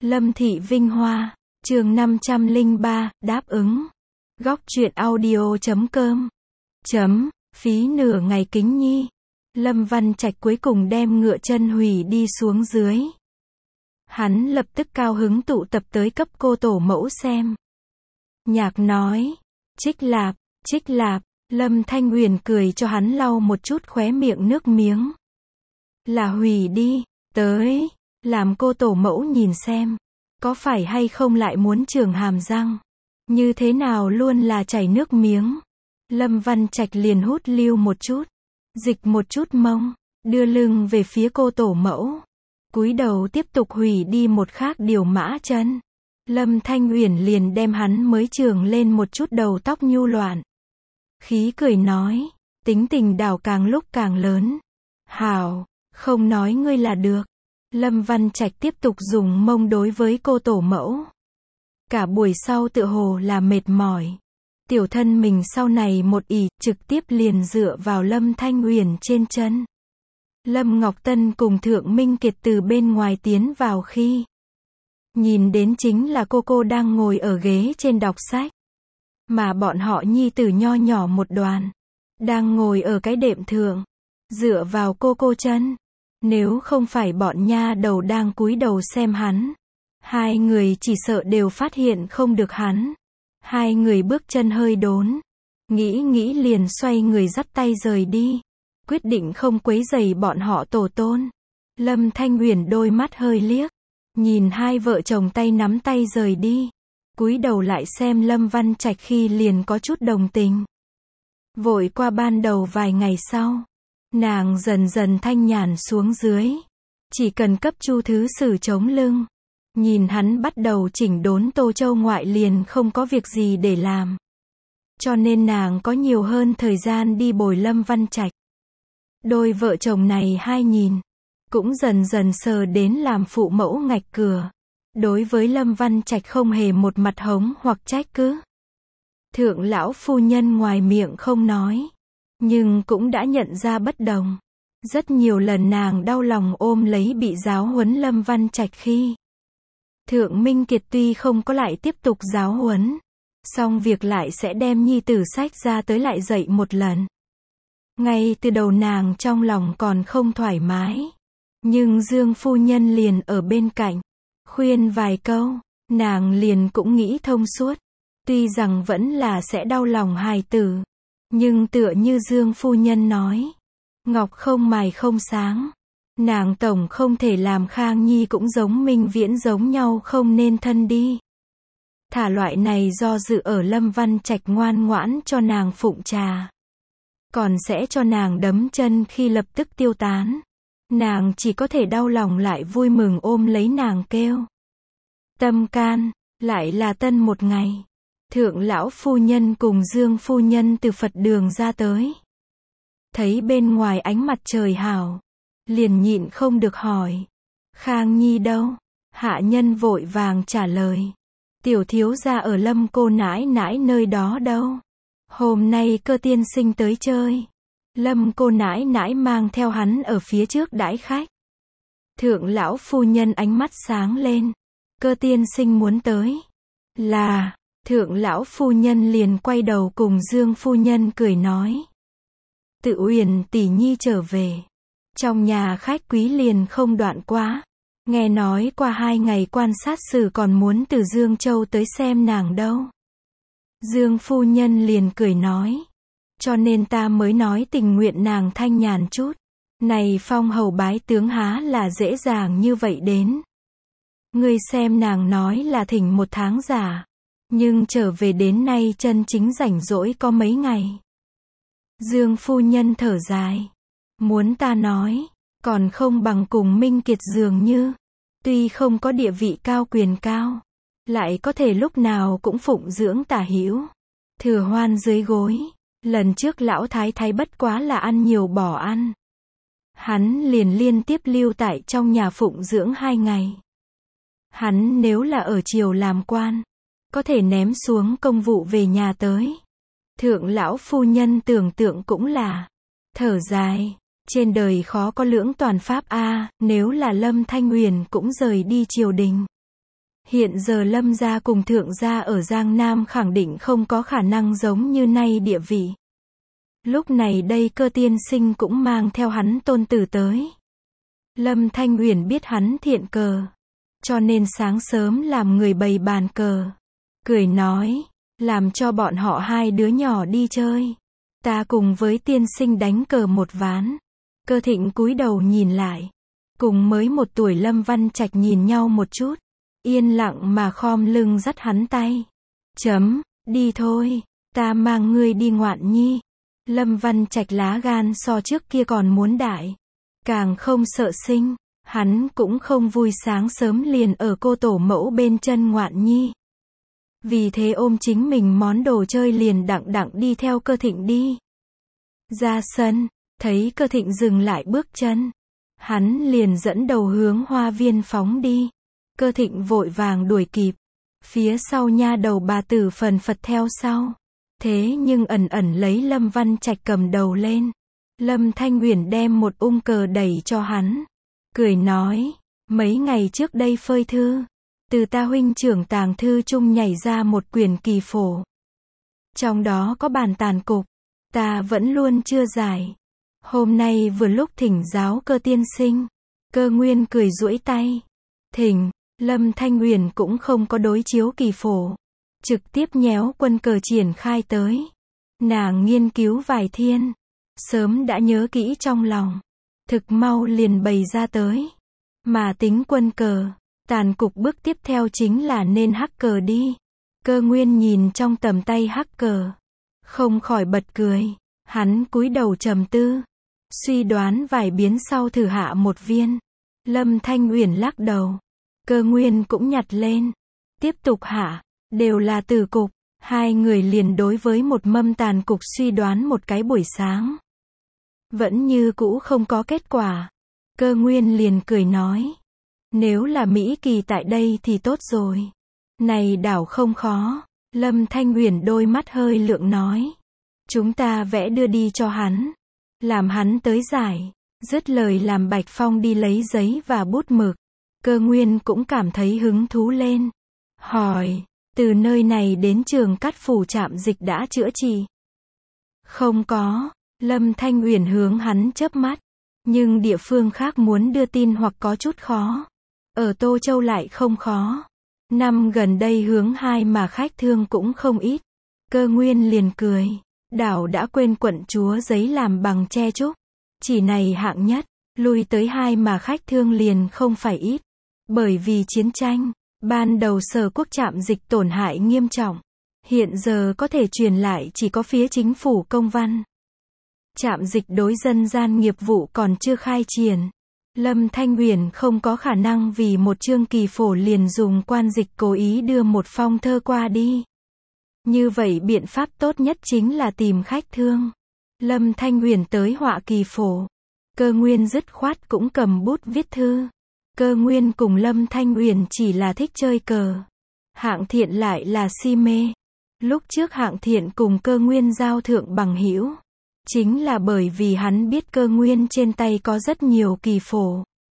Lâm Thị Vinh Hoa, chương 503, đáp ứng. Góc truyện audio.com. Phí nửa ngày kính nhi. Lâm Văn Trạch cuối cùng đem ngựa chân hủy đi xuống dưới. Hắn lập tức cao hứng tụ tập tới cấp cô tổ mẫu xem. Nhạc nói, trích lạp, Lâm Thanh Huyền cười cho hắn lau một chút khóe miệng nước miếng. Là hủy đi, tới, làm cô tổ mẫu nhìn xem, có phải hay không lại muốn trường hàm răng, như thế nào luôn là chảy nước miếng. Lâm Văn Trạch liền hút lưu một chút, dịch một chút mông, đưa lưng về phía cô tổ mẫu, cúi đầu tiếp tục hủy đi một khác điều mã chân. Lâm Thanh Uyển liền đem hắn mới trường lên một chút đầu tóc nhu loạn. Khí cười nói, tính tình đảo càng lúc càng lớn. Hảo, không nói ngươi là được. Lâm Văn Trạch tiếp tục dùng mông đối với cô tổ mẫu. Cả buổi sau tựa hồ là mệt mỏi. Tiểu thân mình sau này một ỉ, trực tiếp liền dựa vào Lâm Thanh Uyển trên chân. Lâm Ngọc Tân cùng Thượng Minh Kiệt từ bên ngoài tiến vào khi nhìn đến chính là cô đang ngồi ở ghế trên đọc sách. Mà bọn họ nhi tử nho nhỏ một đoàn, đang ngồi ở cái đệm thượng, dựa vào cô chân. Nếu không phải bọn nha đầu đang cúi đầu xem hắn, hai người chỉ sợ đều phát hiện không được hắn. Hai người bước chân hơi đốn, nghĩ liền xoay người dắt tay rời đi, quyết định không quấy rầy bọn họ tổ tôn. Lâm Thanh Uyển đôi mắt hơi liếc, nhìn hai vợ chồng tay nắm tay rời đi, cúi đầu lại xem Lâm Văn Trạch khi liền có chút đồng tình. Vội qua ban đầu vài ngày sau, nàng dần dần thanh nhàn xuống dưới, chỉ cần cấp Chu Thứ Sử chống lưng. Nhìn hắn bắt đầu chỉnh đốn Tô Châu ngoại liền không có việc gì để làm. Cho nên nàng có nhiều hơn thời gian đi bồi Lâm Văn Trạch. Đôi vợ chồng này hai nhìn, cũng dần dần sờ đến làm phụ mẫu ngạch cửa. Đối với Lâm Văn Trạch không hề một mặt hống hoặc trách cứ. Thượng lão phu nhân ngoài miệng không nói, nhưng cũng đã nhận ra bất đồng. Rất nhiều lần nàng đau lòng ôm lấy bị giáo huấn Lâm Văn Trạch khi Thượng Minh Kiệt tuy không có lại tiếp tục giáo huấn, song việc lại sẽ đem nhi tử sách ra tới lại dạy một lần. Ngay từ đầu nàng trong lòng còn không thoải mái, nhưng Dương phu nhân liền ở bên cạnh, khuyên vài câu, nàng liền cũng nghĩ thông suốt. Tuy rằng vẫn là sẽ đau lòng hài tử, nhưng tựa như Dương phu nhân nói, ngọc không mài không sáng. Nàng tổng không thể làm Khang Nhi cũng giống Minh Viễn giống nhau không nên thân đi. Thả loại này do dự ở Lâm Văn Trạch ngoan ngoãn cho nàng phụng trà, còn sẽ cho nàng đấm chân khi lập tức tiêu tán. Nàng chỉ có thể đau lòng lại vui mừng ôm lấy nàng kêu. Tâm can, lại là tân một ngày. Thượng lão phu nhân cùng Dương phu nhân từ Phật đường ra tới. Thấy bên ngoài ánh mặt trời hảo, liền nhịn không được hỏi, Khang Nhi đâu? Hạ nhân vội vàng trả lời, tiểu thiếu gia ở Lâm cô nãi nãi nơi đó đâu. Hôm nay Cơ tiên sinh tới chơi, Lâm cô nãi nãi mang theo hắn ở phía trước đãi khách. Thượng lão phu nhân ánh mắt sáng lên, Cơ tiên sinh muốn tới. Là, thượng lão phu nhân liền quay đầu cùng Dương phu nhân cười nói, Tự Uyển tỷ nhi trở về. Trong nhà khách quý liền không đoạn quá. Nghe nói qua 2 ngày quan sát sử còn muốn từ Dương Châu tới xem nàng đâu. Dương phu nhân liền cười nói, cho nên ta mới nói tình nguyện nàng thanh nhàn chút. Này phong hầu bái tướng há là dễ dàng như vậy đến. Ngươi xem nàng nói là thỉnh 1 tháng giả, nhưng trở về đến nay chân chính rảnh rỗi có mấy ngày. Dương phu nhân thở dài, muốn ta nói, còn không bằng cùng Minh Kiệt dường như. Tuy không có địa vị cao quyền cao, lại có thể lúc nào cũng phụng dưỡng tả hữu. Thừa hoan dưới gối, lần trước lão thái thái bất quá là ăn nhiều bỏ ăn. Hắn liền liên tiếp lưu tại trong nhà phụng dưỡng 2 ngày. Hắn nếu là ở triều làm quan, có thể ném xuống công vụ về nhà tới. Thượng lão phu nhân tưởng tượng cũng là thở dài, trên đời khó có lưỡng toàn pháp a, nếu là Lâm Thanh Uyển cũng rời đi triều đình, Hiện giờ Lâm gia cùng Thượng gia ở Giang Nam khẳng định không có khả năng giống như nay địa vị. Lúc này đây Cơ tiên sinh cũng mang theo hắn tôn tử tới. Lâm Thanh Uyển biết hắn thiện cờ, cho nên sáng sớm làm người bày bàn cờ. Cười nói, làm cho bọn họ hai đứa nhỏ đi chơi. Ta cùng với tiên sinh đánh cờ một ván. Cơ Thịnh cúi đầu nhìn lại. Cùng mới 1 tuổi Lâm Văn Trạch nhìn nhau một chút. Yên lặng mà khom lưng dắt hắn tay. Đi thôi, ta mang ngươi đi ngoạn nhi. Lâm Văn Trạch lá gan so trước kia còn muốn đại. Càng không sợ sinh, hắn cũng không vui sáng sớm liền ở cô tổ mẫu bên chân ngoạn nhi. Vì thế ôm chính mình món đồ chơi liền đặng đặng đi theo Cơ Thịnh đi. Ra sân, thấy Cơ Thịnh dừng lại bước chân. Hắn liền dẫn đầu hướng hoa viên phóng đi. Cơ Thịnh vội vàng đuổi kịp. Phía sau nha đầu bà tử phần phật theo sau. Thế nhưng ẩn ẩn lấy Lâm Văn Trạch cầm đầu lên. Lâm Thanh Uyển đem một ung cờ đẩy cho hắn. Cười nói, mấy ngày trước đây phơi thư. Từ ta huynh trưởng tàng thư chung nhảy ra một quyển kỳ phổ. Trong đó có bản tàn cục. Ta vẫn luôn chưa giải. Hôm nay vừa lúc thỉnh giáo Cơ tiên sinh. Cơ Nguyên cười duỗi tay. Thỉnh, Lâm Thanh Uyển cũng không có đối chiếu kỳ phổ. Trực tiếp nhéo quân cờ triển khai tới. Nàng nghiên cứu vài thiên. Sớm đã nhớ kỹ trong lòng. Thực mau liền bày ra tới. Mà tính quân cờ. Tàn cục bước tiếp theo chính là nên hắc cờ đi. Cơ Nguyên nhìn trong tầm tay hắc cờ. Không khỏi bật cười. Hắn cúi đầu trầm tư. Suy đoán vài biến sau thử hạ một viên. Lâm Thanh Uyển lắc đầu. Cơ Nguyên cũng nhặt lên. Tiếp tục hạ. Đều là từ cục. Hai người liền đối với một mâm tàn cục suy đoán một cái buổi sáng. Vẫn như cũ không có kết quả. Cơ Nguyên liền cười nói. Nếu là Mỹ Kỳ tại đây thì tốt rồi. Này đảo không khó. Lâm Thanh Uyển đôi mắt hơi lượng nói. Chúng ta vẽ đưa đi cho hắn. Làm hắn tới giải. Dứt lời làm Bạch Phong đi lấy giấy và bút mực. Cơ Nguyên cũng cảm thấy hứng thú lên. Hỏi, từ nơi này đến Trường Cát Phủ trạm dịch đã chữa trị? Không có. Lâm Thanh Uyển hướng hắn chớp mắt. Nhưng địa phương khác muốn đưa tin hoặc có chút khó. Ở Tô Châu lại không khó. Năm gần đây hướng hai mà khách thương cũng không ít. Cơ Nguyên liền cười. Đảo đã quên quận chúa giấy làm bằng tre trúc. Chỉ này hạng nhất. Lui tới hai mà khách thương liền không phải ít. Bởi vì chiến tranh. Ban đầu Sở Quốc trạm dịch tổn hại nghiêm trọng. Hiện giờ có thể truyền lại chỉ có phía chính phủ công văn. Trạm dịch đối dân gian nghiệp vụ còn chưa khai triển. Lâm Thanh Uyển không có khả năng vì một chương kỳ phổ liền dùng quan dịch cố ý đưa một phong thơ qua đi. Như vậy biện pháp tốt nhất chính là tìm khách thương. Lâm Thanh Uyển tới họa kỳ phổ. Cơ Nguyên dứt khoát cũng cầm bút viết thư. Cơ Nguyên cùng Lâm Thanh Uyển chỉ là thích chơi cờ. Hạng Thiện lại là si mê. Lúc trước Hạng Thiện cùng Cơ Nguyên giao thượng bằng hữu. Chính là bởi vì hắn biết Cơ Nguyên trên tay có rất nhiều kỳ phổ.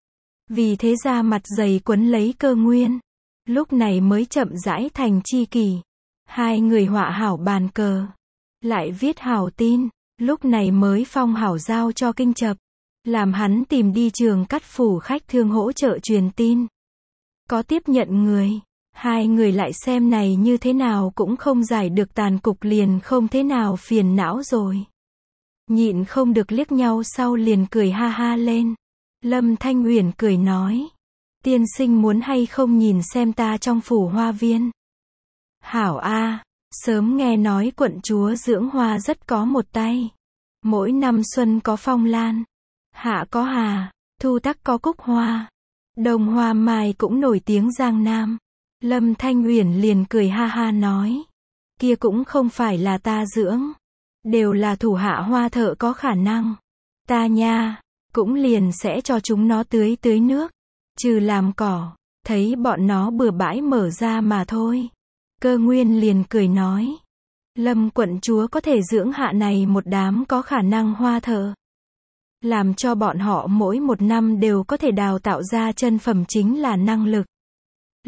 Vì thế ra mặt dày quấn lấy Cơ Nguyên. Lúc này mới chậm rãi thành tri kỷ. Hai người họa hảo bàn cờ. Lại viết hảo tin. Lúc này mới phong hảo giao cho Kinh Chập. Làm hắn tìm đi Trường Cát Phủ khách thương hỗ trợ truyền tin. Có tiếp nhận người. Hai người lại xem này như thế nào cũng không giải được tàn cục liền không thế nào phiền não rồi. Nhịn không được liếc nhau sau liền cười ha ha lên. Lâm Thanh Uyển cười nói. Tiên sinh muốn hay không nhìn xem ta trong phủ hoa viên. Hảo a, sớm nghe nói quận chúa dưỡng hoa rất có một tay. Mỗi năm xuân có phong lan. Hạ có hà, thu tắc có cúc hoa. Đồng hoa mai cũng nổi tiếng Giang Nam. Lâm Thanh Uyển liền cười ha ha nói. Kia cũng không phải là ta dưỡng. Đều là thủ hạ hoa thợ có khả năng. Ta nha, cũng liền sẽ cho chúng nó tưới nước. Trừ làm cỏ, thấy bọn nó bừa bãi mở ra mà thôi. Cơ Nguyên liền cười nói. Lâm quận chúa có thể dưỡng hạ này một đám có khả năng hoa thợ. Làm cho bọn họ mỗi một năm đều có thể đào tạo ra chân phẩm chính là năng lực.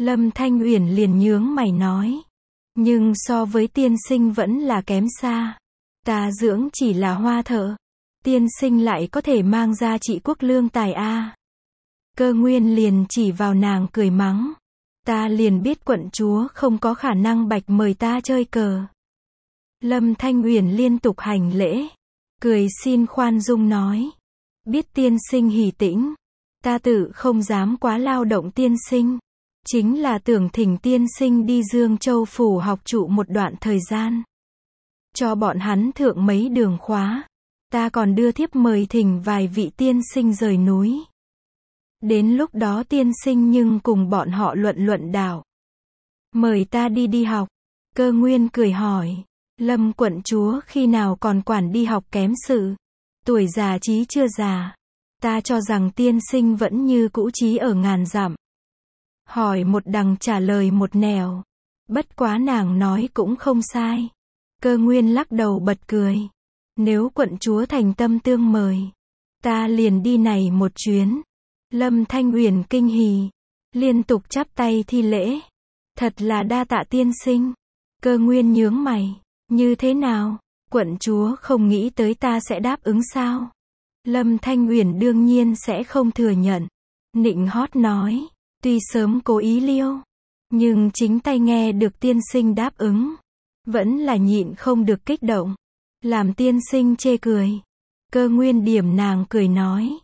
Lâm Thanh Uyển liền nhướng mày nói. Nhưng so với tiên sinh vẫn là kém xa. Ta dưỡng chỉ là hoa thợ. Tiên sinh lại có thể mang ra trị quốc lương tài a. Cơ Nguyên liền chỉ vào nàng cười mắng. Ta liền biết quận chúa không có khả năng bạch mời ta chơi cờ. Lâm Thanh Uyển liên tục hành lễ. Cười xin khoan dung nói. Biết tiên sinh hỉ tĩnh. Ta tự không dám quá lao động tiên sinh. Chính là tưởng thỉnh tiên sinh đi Dương Châu phủ học trụ một đoạn thời gian. Cho bọn hắn thượng mấy đường khóa. Ta còn đưa thiếp mời thỉnh vài vị tiên sinh rời núi. Đến lúc đó tiên sinh nhưng cùng bọn họ luận đạo. Mời ta đi học. Cơ Nguyên cười hỏi. Lâm quận chúa khi nào còn quản đi học kém sự. Tuổi già trí chưa già. Ta cho rằng tiên sinh vẫn như cũ trí ở ngàn dặm. Hỏi một đằng trả lời một nẻo. Bất quá nàng nói cũng không sai. Cơ Nguyên lắc đầu bật cười. Nếu quận chúa thành tâm tương mời. Ta liền đi này một chuyến. Lâm Thanh Uyển kinh hỉ. Liên tục chắp tay thi lễ. Thật là đa tạ tiên sinh. Cơ Nguyên nhướng mày. Như thế nào? Quận chúa không nghĩ tới ta sẽ đáp ứng sao? Lâm Thanh Uyển đương nhiên sẽ không thừa nhận. Nịnh hót nói. Tuy sớm cố ý liêu. Nhưng chính tay nghe được tiên sinh đáp ứng. Vẫn là nhịn không được kích động. Làm tiên sinh chê cười. Cơ Nguyên điểm nàng cười nói.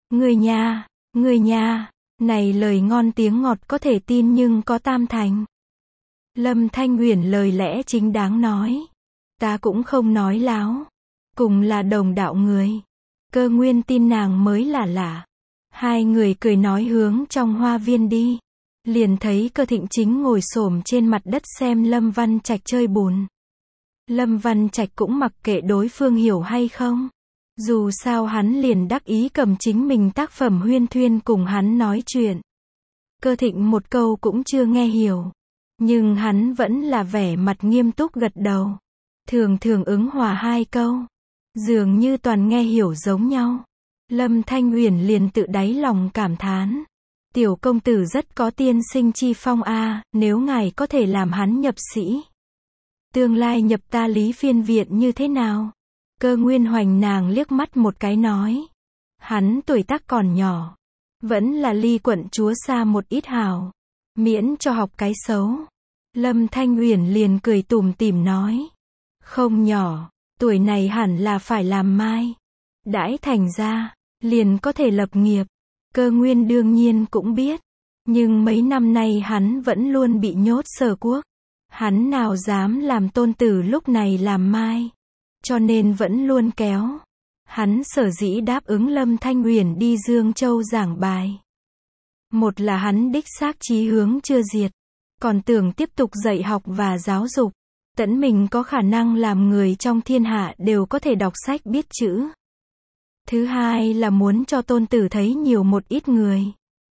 Người nha, này lời ngon tiếng ngọt có thể tin nhưng có tam thành. Lâm Thanh Uyển lời lẽ chính đáng nói. Ta cũng không nói láo. Cùng là đồng đạo người. Cơ Nguyên tin nàng mới là lạ. Hai người cười nói hướng trong hoa viên đi. Liền thấy Cơ Thịnh chính ngồi xổm trên mặt đất xem Lâm Văn Trạch chơi bùn. Lâm Văn Trạch cũng mặc kệ đối phương hiểu hay không. Dù sao hắn liền đắc ý cầm chính mình tác phẩm huyên thuyên cùng hắn nói chuyện. Cơ Thịnh một câu cũng chưa nghe hiểu. Nhưng hắn vẫn là vẻ mặt nghiêm túc gật đầu. Thường thường ứng hòa hai câu. Dường như toàn nghe hiểu giống nhau. Lâm Thanh Uyển liền tự đáy lòng cảm thán. Tiểu công tử rất có tiên sinh chi phong a, nếu ngài có thể làm hắn nhập sĩ. Tương lai nhập ta Lý Phiên viện như thế nào? Cơ Nguyên hoành nàng liếc mắt một cái nói. Hắn tuổi tác còn nhỏ. Vẫn là ly quận chúa xa một ít hào. Miễn cho học cái xấu. Lâm Thanh Uyển liền cười tủm tỉm nói. Không nhỏ, tuổi này hẳn là phải làm mai. Đãi thành ra, liền có thể lập nghiệp. Cơ Nguyên đương nhiên cũng biết. Nhưng mấy năm nay hắn vẫn luôn bị nhốt Sở Quốc. Hắn nào dám làm tôn tử lúc này làm mai. Cho nên vẫn luôn kéo. Hắn sở dĩ đáp ứng Lâm Thanh Uyển đi Dương Châu giảng bài. Một là hắn đích xác chí hướng chưa diệt. Còn tưởng tiếp tục dạy học và giáo dục. Tẫn mình có khả năng làm người trong thiên hạ đều có thể đọc sách biết chữ. Thứ hai là muốn cho tôn tử thấy nhiều một ít người.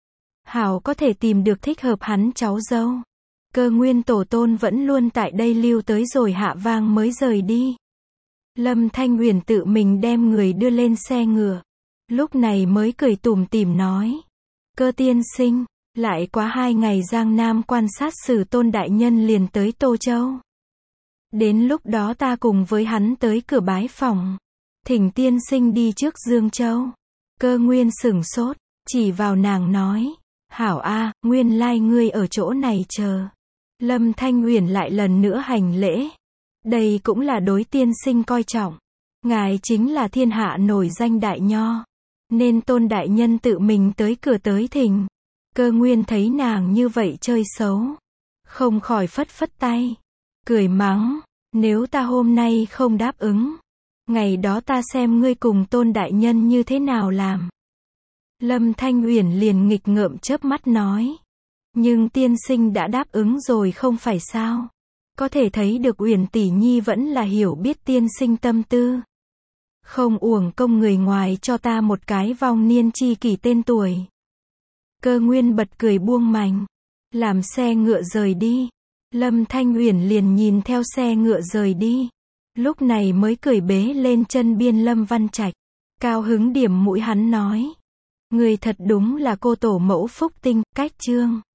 Hảo có thể tìm được thích hợp hắn cháu dâu. Cơ Nguyên tổ tôn vẫn luôn tại đây lưu tới rồi hạ vang mới rời đi. Lâm Thanh Uyển tự mình đem người đưa lên xe ngựa. Lúc này mới cười tủm tỉm nói. Cơ tiên sinh, lại quá 2 ngày Giang Nam quan sát sử Tôn đại nhân liền tới Tô Châu. Đến lúc đó ta cùng với hắn tới cửa bái phòng. Thỉnh tiên sinh đi trước Dương Châu. Cơ Nguyên sửng sốt, chỉ vào nàng nói. Hảo a, nguyên lai ngươi ở chỗ này chờ. Lâm Thanh Uyển lại lần nữa hành lễ. Đây cũng là đối tiên sinh coi trọng. Ngài chính là thiên hạ nổi danh đại nho. Nên Tôn đại nhân tự mình tới cửa tới thỉnh. Cơ Nguyên thấy nàng như vậy chơi xấu. Không khỏi phất phất tay. Cười mắng. Nếu ta hôm nay không đáp ứng. Ngày đó ta xem ngươi cùng Tôn đại nhân như thế nào làm. Lâm Thanh Uyển liền nghịch ngợm chớp mắt nói. Nhưng tiên sinh đã đáp ứng rồi không phải sao. Có thể thấy được Uyển tỷ nhi vẫn là hiểu biết tiên sinh tâm tư. Không uổng công người ngoài cho ta một cái vong niên chi kỷ tên tuổi. Cơ Nguyên bật cười buông mành. Làm xe ngựa rời đi. Lâm Thanh Uyển liền nhìn theo xe ngựa rời đi. Lúc này mới cười bế lên chân biên Lâm Văn Trạch. Cao hứng điểm mũi hắn nói. Người thật đúng là cô tổ mẫu phúc tinh, cách chương.